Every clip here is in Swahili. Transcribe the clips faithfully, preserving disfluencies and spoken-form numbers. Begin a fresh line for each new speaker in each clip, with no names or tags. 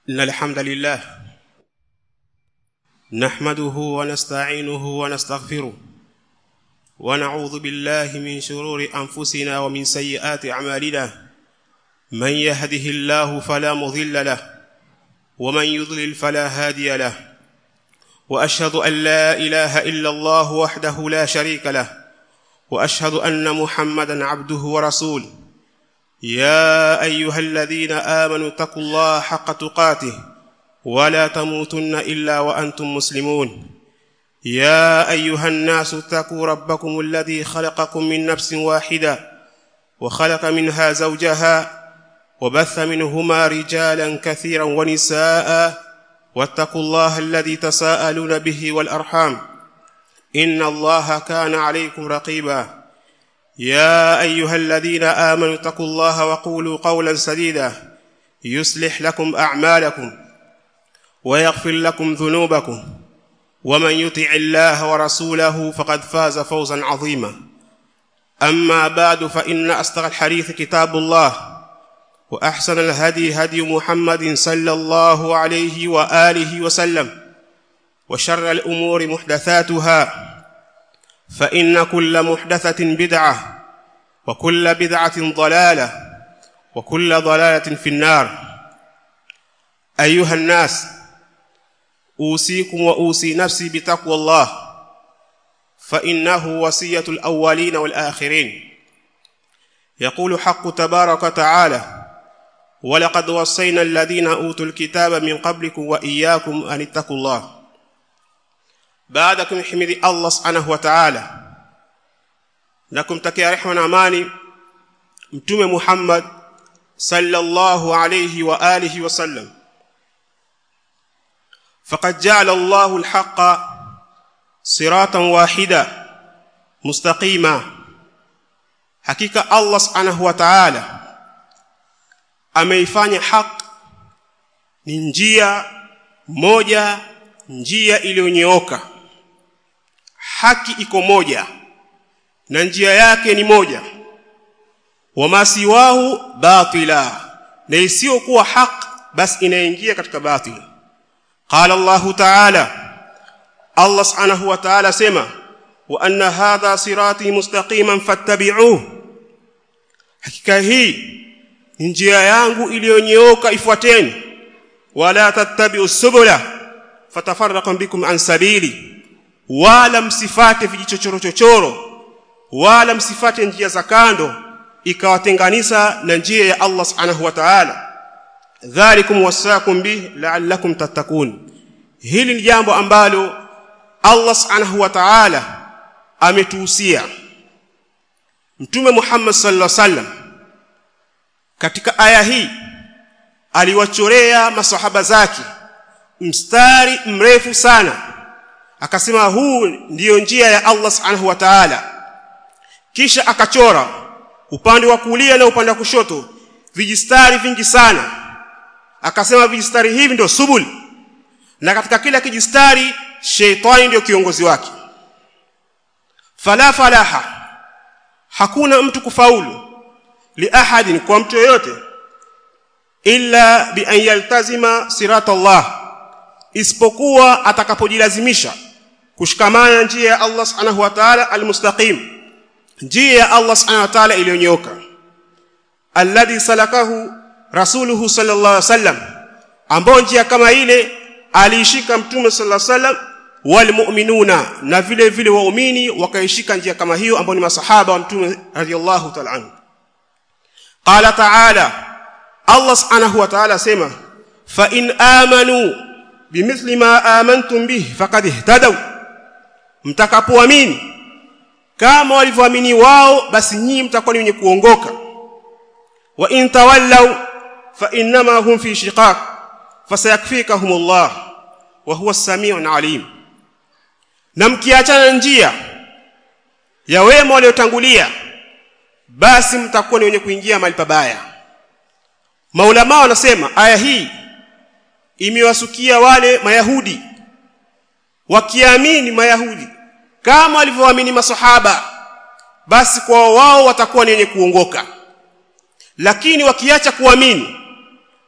إن الحمد لله نحمده ونستعينه ونستغفره ونعوذ بالله من شرور أنفسنا ومن سيئات أعمالنا من يهده الله فلا مضل له ومن يضلل فلا هادي له وأشهد أن لا إله إلا الله وحده لا شريك له وأشهد أن محمدا عبده ورسوله يا أيها الذين آمنوا اتقوا الله حق تقاته ولا تموتن إلا وأنتم مسلمون يا أيها الناس اتقوا ربكم الذي خلقكم من نفس واحدة وخلق منها زوجها وبث منهما رجالا كثيرا ونساء واتقوا الله الذي تساءلون به والأرحام إن الله كان عليكم رقيبا يا أيها الذين آمنوا اتقوا الله وقولوا قولا سديدا يصلح لكم أعمالكم ويغفر لكم ذنوبكم ومن يطع الله ورسوله فقد فاز فوزا عظيما أما بعد فإن أصدق الحديث كتاب الله وأحسن الهدي هدي محمد صلى الله عليه وآله وسلم وشر الأمور محدثاتها فإن كل محدثة بدعة وكل بدعة ضلالة وكل ضلالة في النار أيها الناس أوصيكم وأوصي نفسي بتقوى الله فإنه وصية الأولين والآخرين يقول حق تبارك وتعالى ولقد وصينا الذين أوتوا الكتاب من قبلكم وإياكم أن اتقوا الله بعدكم حمد الله سبحانه وتعالى لكم تكي رحمة أماني متوم محمد صلى الله عليه وآله وسلم فقد جعل الله الحق صراطا واحدا مستقيما حقيقة الله سبحانه وتعالى ameifanya haki ni njia moja, njia iliyonyooka. Haki iko moja na njia yake ni moja. Wama siwahu batila, na isiyokuwa haki basi inaingia katika batil. Qala Allah Ta'ala, Allah Subhanahu wa Ta'ala sema wa anna hadha sirati mustaqiman fattabi'uhu, hakika hii njia yangu iliyonyooka ifuateni, wala tattabi'u subula fatafarraqu bikum an sabili, wala msifate vijichochoro chochoro, wala msifate njia za kando ikawatenganisha na njia ya Allah Subhanahu wa Ta'ala. Dhalikum wasaakum bih la'allakum tattaqun, hili ni jambo ambalo Allah Subhanahu wa Ta'ala ametuhusia. Mtume Muhammad sallallahu alaihi wasallam katika aya hii aliwachorea maswahaba zake mstari mrefu sana, akasema huu ndiyo njia ya Allah Subhanahu wa Ta'ala. Kisha akachora upande wa kulia na upande wa kushoto vijistari vingi sana, akasema vijistari hivi ndio subul, na katika kila kijistari sheitani ndio kiongozi wake. Fala falaha, hakuna mtu kufaulu li ahadin, kwa mtu yote, illa bi an yaltazima sirata Allah, isipokuwa atakapojilazimisha kushikamana njia ya Allah Subhanahu wa Ta'ala almustaqim, njia ya Allah Subhanahu wa Ta'ala iliyonyooka, alladhi salakahu rasuluhu sallallahu alaihi wasallam, ambao njia kama ile aliishika mtume sallallahu alaihi wasallam, wal mu'minuna, na vile vile waumini wakaishika njia kama hiyo ambao ni masahaba wa mtume radhiyallahu ta'ala anhu. Qala ta'ala, Allah Subhanahu wa Ta'ala sema fa in amanu bimithli ma amantum bihi faqad ihtadaw, mtakapoamini kama walivyoamini wao basi nyinyi mtakuwa ni wenye kuongoka. Wa in tawallaw fa inma hum fi shiqaq fasayakfikahumullah wa huwa as-sami'un 'alim, na mkiachana njia ya wema waliotangulia basi mtakuwa ni wenye kuingia mahali pabaya. Maulama wanasema aya hii imewasukia wale Mayahudi, wakiamini Mayahudi kama walivyoamini masahaba basi kwa wao watakuwa ni wenye kuongoka, lakini wakiacha kuamini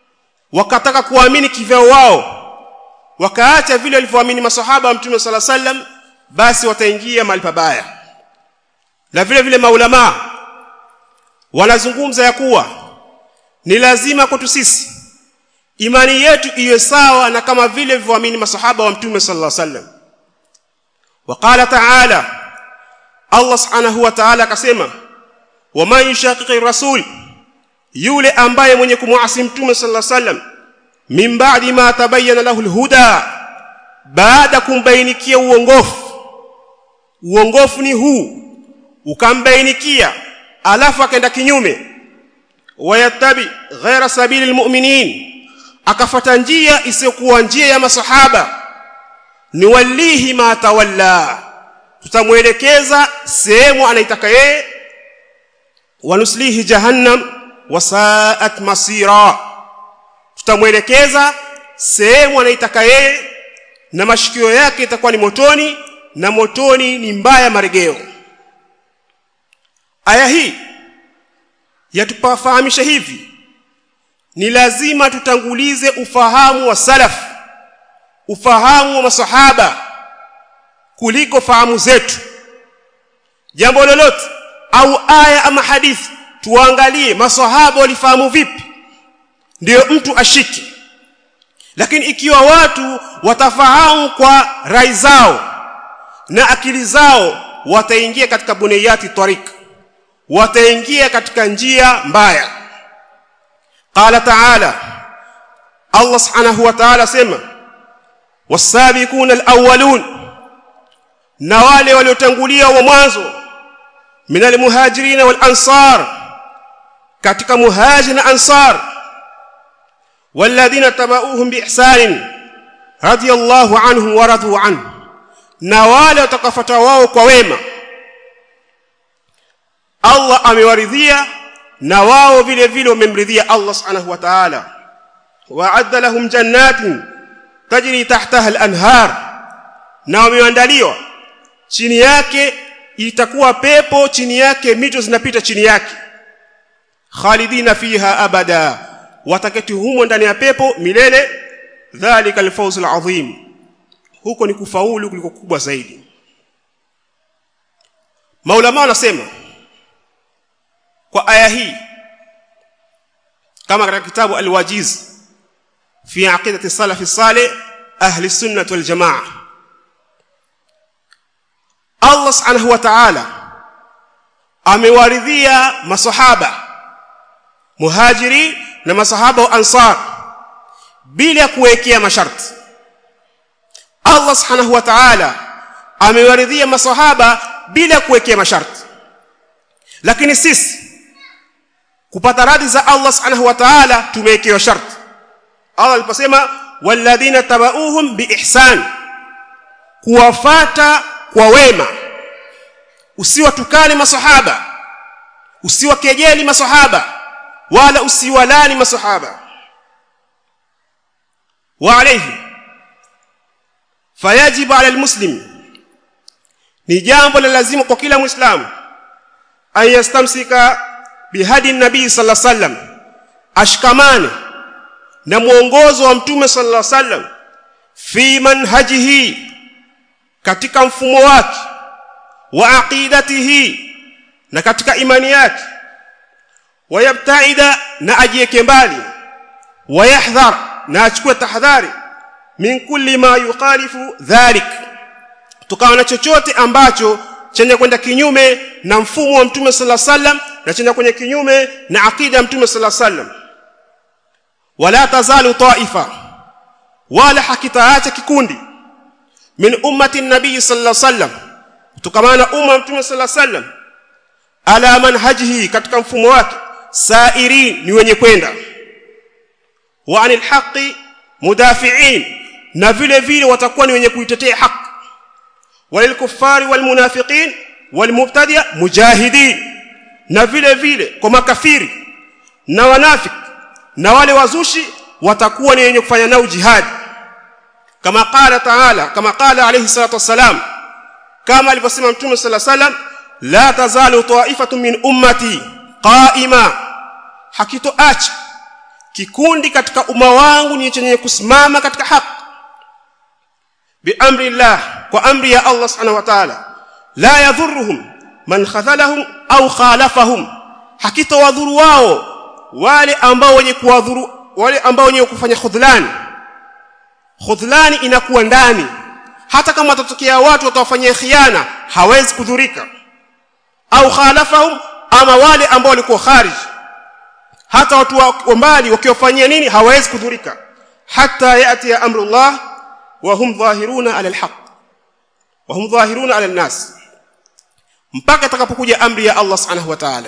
wakataka kuamini kivyao wao, wakaacha vile walivyoamini masahaba wa Mtume sallallahu alaihi wasallam, basi wataingia mahali pabaya. Na vile vile maulama wanazungumza ya kuwa ni lazima kwetu sisi imani yetu iwe sawa na kama vile walivyoamini masahaba wa Mtume sallallahu alaihi wasallam. Waqala ta'ala, Allah subhanahu wa ta'ala akasema, wa man yushaqiqi rasul, yule ambaye mwenye kumuasi Mtume sallallahu alaihi wasallam, min ba'di ma tabayyana lahu alhuda, baada kumbainikia uongofu. Uongofu ni huu, ukambainikia alafu akaenda kinyume, wayattabi ghaira sabilil mu'minin, akafuata njia isiyokuwa njia ya masahaba, ni walihi ma tawalla, tutamuelekeza sehemu anaitaka yeye, wanuslihi jahannam wasaat masira, tutamuelekeza sehemu anaitaka yeye na mashikio yake itakuwa ni motoni, na motoni ni mbaya marejeo. Aya hii yatupafahamisha hivi, ni lazima tutangulize ufahamu wa salaf, ufahamu wa masahaba kuliko fahamu zetu. Jambo lolote au aya ama hadithi, tuangalie masahaba walifahamu vipi ndio mtu ashiki. Lakini ikiwa watu watafahamu kwa rai zao na akili zao, wataingia katika buniyati tariq, wataingia katika njia mbaya. Qala ta'ala, Allah subhanahu wa ta'ala sema, wasabiquna alawwalun, na wale waliotangulia wa mwanzo, minal muhajirin wal ansar, katika muhajir na ansar, walladhina tabauhum biihsan radiyallahu anhum wa radu anhu, na wale watakafuata wao kwa wema, Allah amewaridhia na wao vile vile wamemridhia Allah subhanahu wa ta'ala. Wa'adda lahum jannatin tajri tahtaha al-anhar, na wameandaliwa chini yake itakuwa pepo, chini yake mito zinapita chini yake, khalidina fiha abada, wataketi humo ndani ya pepo milele. Dhalika al-fawz al-azim, huko ni kufaulu kuliko kubwa zaidi. Maulama wanasema kwa aya hii, kama katika kitabu al-Wajiz fi aqidati salaf salih ahli sunnah wal jamaa, Allah subhanahu wa ta'ala amewaridhia masahaba muhajiri na masahaba wa ansar bila kuwekea masharti. Allah subhanahu wa ta'ala amewaridhia masahaba bila kuwekea masharti. Lakini sisi kupata radhi za Allah subhanahu wa ta'ala tumewekewa sharti. Allah aliposema walladhina tabauhum biihsan, kuwafata kwa wema, usiwatukane masahaba, usiwakejeli masahaba, wala usiwalani masahaba. Wa alayhi fayajibu ala almuslim, ni jambo la lazima kwa kila muislamu, ayastamsika bihadi nabii sallallahu alaihi wasallam, ashkamane na muongozo wa Mtume sallallahu alaihi wasallam, fi manhajihi, katika mfumo wake, wa aqidatihi, na katika imani yake, wayabtaida, na ajieke mbali, wayahdhar, na achukue tahadhari, min kulli ma yukhalifu dhalik, tukawa na chochote ambacho chenye kwenda kinyume na mfumo wa Mtume sallallahu alaihi wasallam na chenye kwenye kinyume na aqida ya Mtume sallallahu alaihi wasallam. Wala tazalu taifa, wala hakitaacha kikundi, min ummati nabii sallallahu alaihi wasallam, tukamana umma Mtume sallallahu alaihi wasallam, ala manhajihi, katika mfumo wake, sairin, ni wenye kwenda, wa anil haqqi mudafi'in, na vile vile watakuwa ni wenye kuitetea haki, walil kuffari wal munafiqin wal mubtadi'a mujahidin, na vile vile kwa makafiri na wanafiki na wale wazushi watakuwa ni wenye kufanya nao jihad. Kama qala ta'ala, kama qala alayhi salatu wassalam, kama alivyosema Mtume sallallahu alayhi wasallam, la tazalu ta'ifatun min ummati qa'ima, hakitoacha kikundi katika umma wangu ni chenye kusimama katika haki biamri Allah, kwa amri ya Allah subhanahu wa ta'ala, la yadhurruhum man khadhalahum au khalafahum, hakitawadhuru wao wale ambao wenye kuwadhuru, wale ambao wenye kufanya khudhlani. Khudhlani inakuwa ndani, hata kama watatokea watu watawafanyia khiana hawezi kudhurika. Au khalafahum, ama wale ambao walikuwa kharij, hata watu wa mbali wakiwafanyia nini hawezi kudhurika. Hatta yati ya amrullah wa hum dhahiruna ala alhaq wa hum dhahiruna ala alnas, mpaka atakapokuja amri ya Allah subhanahu wa ta'ala.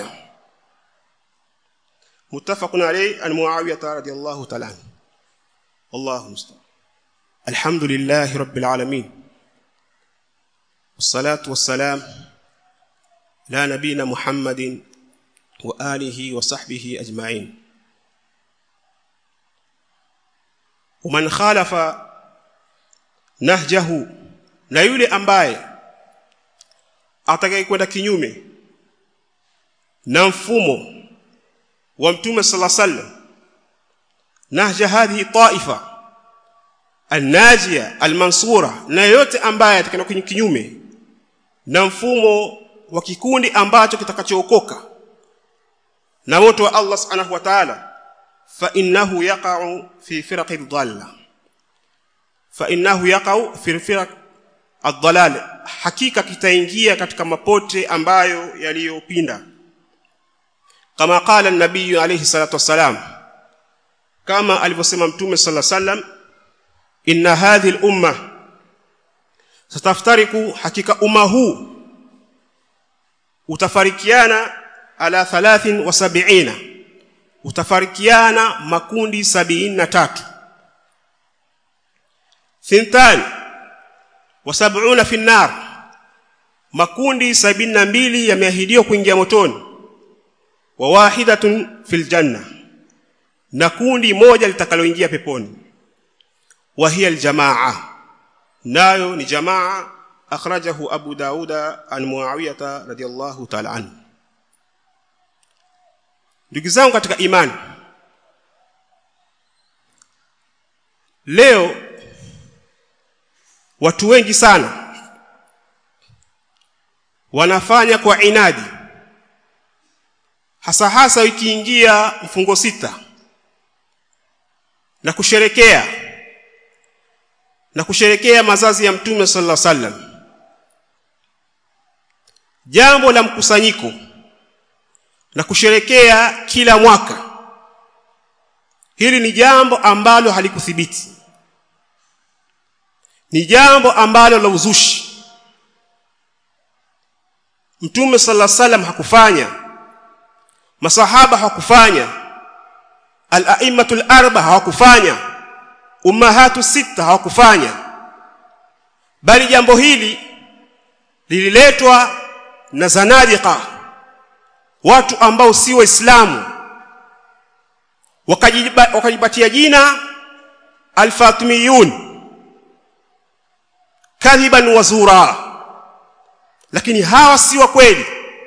Muttafaqun alayhi an Muawiyah radhiyallahu ta'ala. Allahu musta'an. Alhamdulillahi rabbil alamin. Wassalatu wassalam la nabina Muhammadin wa alihi wa sahbihi ajma'in. Waman khalafa nahjahu, na yule ambaye atakayekwenda kinyume na mfumo wa Mtume sallallahu alayhi wasallam, nahja hadhihi taifa an-najia al-mansura, na yote ambaye atakayekwenda kinyume na mfumo wa kikundi ambacho kitakachookoka na moto wa Allah subhanahu wa ta'ala, fa innahu yaqa'u fi firaqi dhalla, fa innahu yaqa'u fi firaq ad-dhalal, hakika kitaingia katika mapote ambayo yaliyopinda. Kama qala an-nabiy alayhi salatu wasalam, kama alivyosema Mtume sallallahu alayhi wasallam, inna hadhihi al-umma sataftariku, hakika umma huu utafarikiana ala thalathin wa sab'ina, utafarikiana makundi sabini na tatu. Thintan wa sab'una fi an-nar, makundi sabini na mbili yameahidiwa kuingia motoni. Wa wahidatun fil janna, na kundi moja litakaloingia peponi. Wa hiya al-jamaa, nayo ni jamaa. Akhrajahu Abu Dauda an Muawiyah radhiyallahu ta'ala anhu. Ndugu zangu katika imani, leo watu wengi sana wanafanya kwa inadi, hasa hasa ikiingia mfungo sita, na kusherekea na kusherekea mazazi ya Mtume sallallahu alaihi wasallam, jambo la mkusanyiko na kusherekea kila mwaka. Hili ni jambo ambalo halikuthibiti, ni jambo ambalo la uzushi. Mtume sallallahu alaihi wasallam hakufanya, masahaba hakufanya, al-a'immatul arba hawakufanya, ummahatu sita hawakufanya, bali jambo hili lililetwa na zanadiqa, watu ambao si waislamu, wakajipatia jina al-fatimiyun kadhiban wa zura, lakini hawa si wa kweli.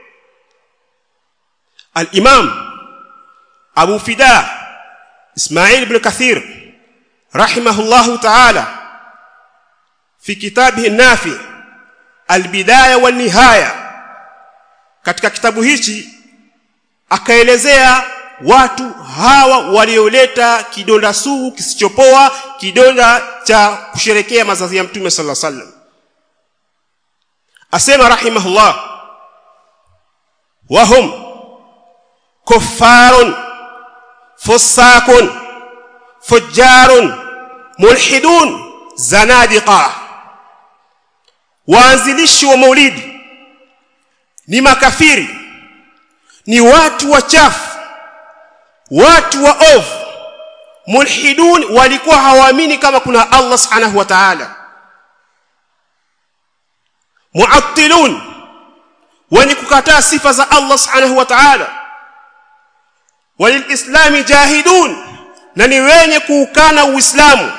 Al-Imam Abu Fida Ismail ibn Kathir rahimahullahu ta'ala fi kitabihi an-nafi al-bidaya wa nihaya, katika kitabu hichi akaelezea watu hawa walioleta kidonda sugu kisichopoa, kidonda cha kusherekea mazazi ya Mtume sallallahu alaihi wasallam. Asema rahimahullah, wahum kuffarun fusakun fujjarun mulhidun zanadiqa, waanzilishi wa maulidi ni makafiri, ni watu wachafu, watu wa ovu. Mulhidun, walikuwa hawaamini kama kuna Allah subhanahu wa ta'ala. Muattilun, wenye kukataa sifa za Allah subhanahu wa ta'ala. Waliislami jahidun, na ni wenye kuukana Uislamu.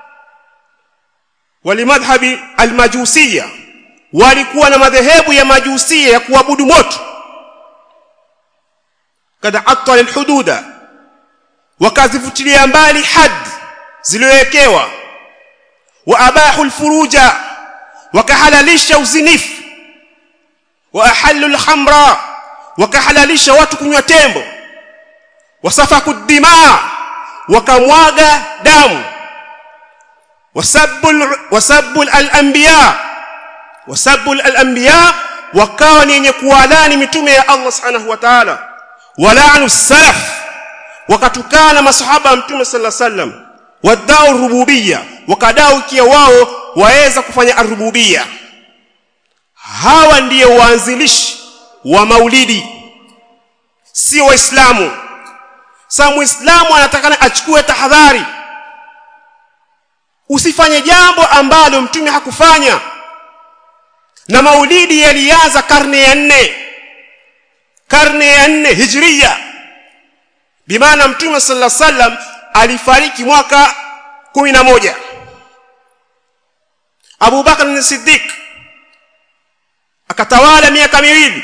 Walimadhhabi almajusiyya, walikuwa na madhehebu ya majusia ya kuabudu moto. Kada attala alhududa wakazifutilia mbali had zilizowekewa, wa abahu alfuruja, wakahalalisha uzinifu, wa ahallu alkhamra, wakahalalisha watu kunywa tembo, wasafaku dimaa, wakamwaga damu, wasabbu wasabbu al-anbiya, wasabbu al-anbiya, wakawa ni wenye kuwalani mitume ya Allah subhanahu wa ta'ala, wala'anu salaf, wakatukana masahaba mtume sallallahu alaihi wasallam, wadau rububiyya, wakadau kia wao waweza kufanya arububiyya. Hawa ndiyo waanzilishi wa maulidi, si waislamu. Sasa muislamu anatakana achukue tahadhari, usifanye jambo ambalo mtume hakufanya. Na maulidi yalianza karne ya nne, karne ya nne hijria, bimaana mtume sallallahu alaihi wasallam alifariki mwaka kumi na moja. Abu Bakr as-Siddiq akatawala miaka miwili,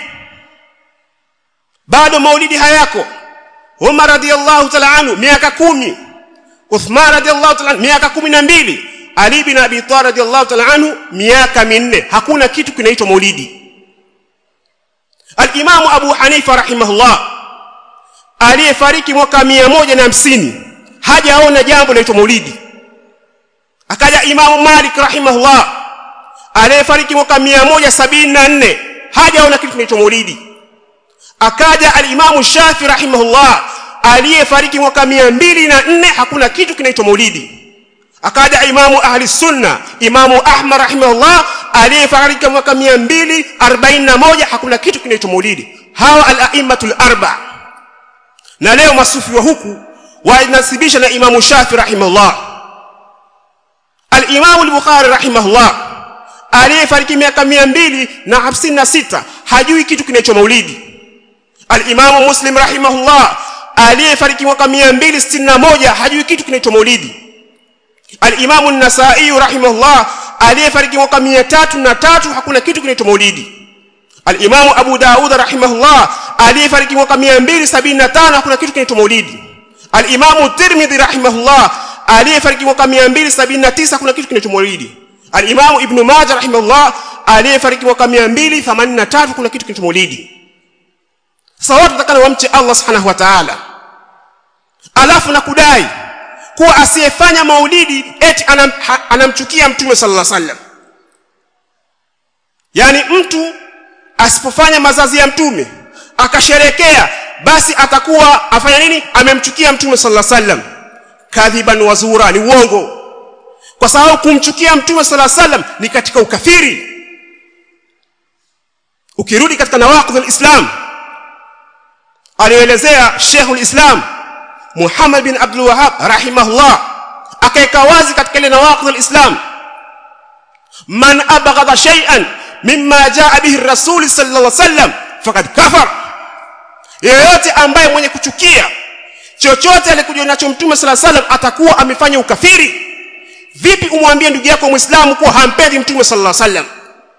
bado maulidi hayako. Umar radiyallahu ta'ala anhu miaka kumi, Uthman radiyallahu ta'ala miaka kumi na mbili, Ali bin Abi Talib radiyallahu ta'ala anhu miaka minne. Hakuna kitu kinaitwa maulidi. Al-Imam Abu Hanifa rahimahullah aliyefariki mwaka mia moja na hamsini hajaona jambo linaloitwa maulidi. Akaja Imam Malik rahimahullah aliyefariki mwaka mia moja sabini na nne hajaona kitu kinaitwa maulidi. Akaja al-Imam Shafi rahimahullah aliyefariki mwaka mia mbili na nne, hakuna kitu kinaitwa maulidi. Akaja Imamu ahli sunna Imamu Ahmad rahimahullah aliyefariki mwaka mia mbili arobaini na moja, hakuna kitu kinaitwa maulidi. Hawa al-a'immatul arba. Na leo masufi wa huku wanasibisha na Imamu Shafi rahimahullah. Al-Imamu al-Bukhari rahimahullah aliyefariki miaka mia mbili na hamsini na sita hajui kitu kinaitwa maulidi. Al-Imamu Muslim rahimahullah aliyefariki mwaka mia mbili sitini na moja hajui kitu kinaitwa maulidi. Al-Imamu an-Nasa'i rahimahullah aliyefariki mwaka mia tatu na tatu hakuna kitu kinaitwa maulidi. Al-Imamu Abu Daud rahimahullah aliyefariki mwaka mia mbili sabini na tano hakuna kitu kinaitwa maulidi. Al-Imamu Tirmidhi rahimahullah aliyefariki mwaka mia mbili sabini na tisa hakuna kitu kinaitwa maulidi. Al-Imamu Ibn Majah rahimahullah aliyefariki mwaka mia mbili themanini na tatu kuna kitu kinaitwa maulidi. Sasa watu watakana wamche Allah subhanahu wa ta'ala, alafu na kudai kuwa asiyefanya maulidi eti anam, anamchukia mtume sallallahu alaihi wasallam. Yani mtu asipofanya mazazi ya mtume akasherekea, basi atakuwa afanya nini? Amemchukia mtume sallallahu alaihi wasallam. Kadhiban wa zura, ni uongo. Kwa sababu kumchukia mtume sallallahu alaihi wasallam ni katika ukafiri. Ukirudi katika nawaqidh al-Islam alielezea Sheikh al-Islam Muhammad bin Abdul Wahhab rahimahullah, akaeka wazi katika ile nawaqidh al-Islam, man abghadha shay'an mimma jaa bihi ar-rasul sallallahu alaihi wasallam faqad kafar. Yeyote ambaye mwenye kuchukia chochote alikuja nacho mtume sallallahu alaihi wasallam atakuwa amefanya ukafiri. Vipi umwambie ndugu yako Muislamu kuwa hampendi mtume sallallahu alaihi wasallam?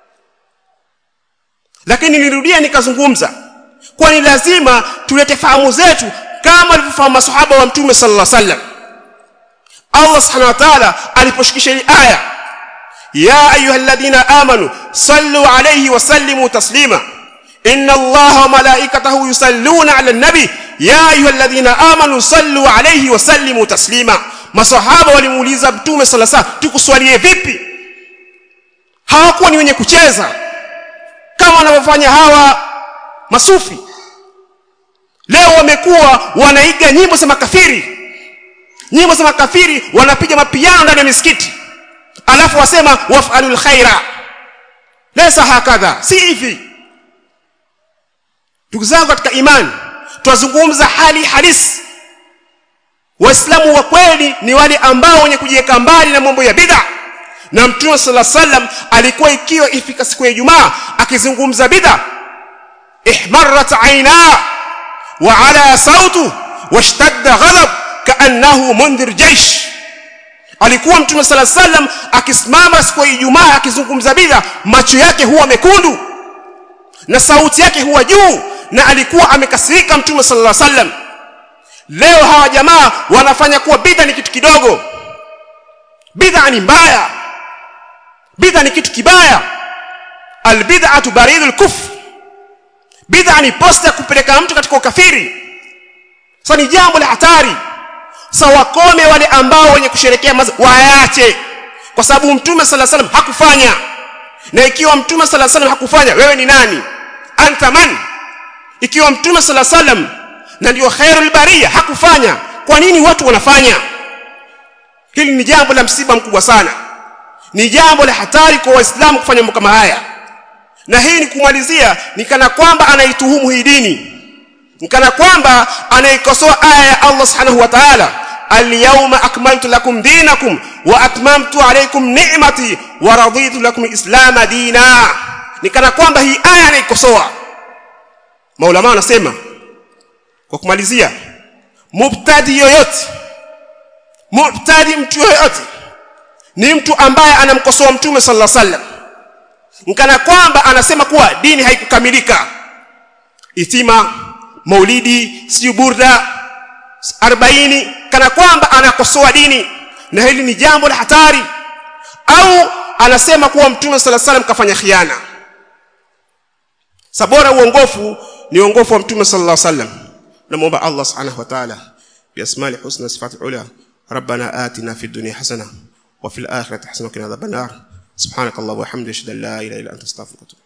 Lakini nilirudia nikazungumza kwa ni lazima tulete fahamu zetu kama walivyofahamu masahaba wa mtume sallallahu alaihi wasallam. Allah subhanahu wa ta'ala aliposhikisha hii aya, ya ayyuhalladhina amanu sallu alayhi wa sallimu taslima inna Allaha wa malaikatahu yusalluna 'alan nabi ya ayyuhalladhina amanu sallu alayhi wa sallimu taslima. Masahaba walimuuliza mtume sallallahu alaihi wasallam, tukuswalie vipi? Hawakuwa ni wenye kucheza kama wanavyofanya hawa masufi. Leo wamekuwa wanaiga nyimbo za makafiri, nyimbo za makafiri, wanapiga mapiano ndani ya misikiti, alafu wasema waf'alul khaira. Lesa hakadha, si hivi. Ndugu zangu katika imani, tunazungumza hali halisi. Waislamu wa kweli ni wale ambao wenye kujiweka mbali na mambo ya bid'a. Na mtume sallallahu alaihi wasallam alikuwa ikiwa ifika siku ya Ijumaa akizungumza bid'a, ihmarrat aina wa ala sautu washtadda ghadab kaannahu mundhir jaysh. Alikuwa mtume sallallahu alaihi wasallam akisimama siku ya Ijumaa akizungumza bid'a, macho yake huwa mekundu na sauti yake huwa juu, na alikuwa amekasirika mtume sallallahu alaihi wasallam.
Leo hawa jamaa wanafanya kuwa bid'a ni kitu kidogo. Bid'a ni mbaya. Bid'a ni kitu kibaya. Albid'atu baridul kufr. Bid'a ni posta kupeleka mtu katika ukafiri. Sasa ni jambo la hatari. Sasa wakome wale ambao wenye kusherekea waache. Kwa sababu Mtume sallallahu alaihi wasallam hakufanya. Na ikiwa Mtume sallallahu alaihi wasallam hakufanya, wewe ni nani? Anta man? Ikiwa Mtume sallallahu alaihi wasallam na ndio khairul bariya hakufanya, kwa nini watu wanafanya? Hili ni jambo la msiba mkubwa sana. Ni jambo la hatari kwa Waislamu kufanya mambo kama haya. Na hii ni kumalizia, ni kana kwamba anaituhumu hii dini. Ni kana kwamba anaikosoa aya ya Allah Subhanahu wa Ta'ala, al-yawma akmaltu lakum dinakum wa atmamtu alaykum ni'mati wa raditu lakum al-islam dina. Ni kana kwamba hii aya anaikosoa. Maulama wanasema kwa kumalizia, mubtadi yoyote, mubtadi mtu yoyote ni mtu ambaye anamkosoa Mtume sallallahu alaihi wasallam. Nkana kwamba anasema kuwa dini haikukamilika. Itima, maulidi, siyo burda, arobaini, kana kwamba anakosoa dini, na hili ni jambo la hatari. Au anasema kuwa Mtume sallallahu alaihi wasallam kafanya khiana. Sabora uongofu ni uongofu wa Mtume sallallahu alaihi wasallam. نموبا الله سبحانه وتعالى بأسماء الحسنى صفات العلى ربنا آتنا في الدنيا حسنة وفي الآخرة حسنة وقنا عذاب النار سبحانك اللهم وبحمدك أشهد أن لا إله إلا أنت أستغفرك.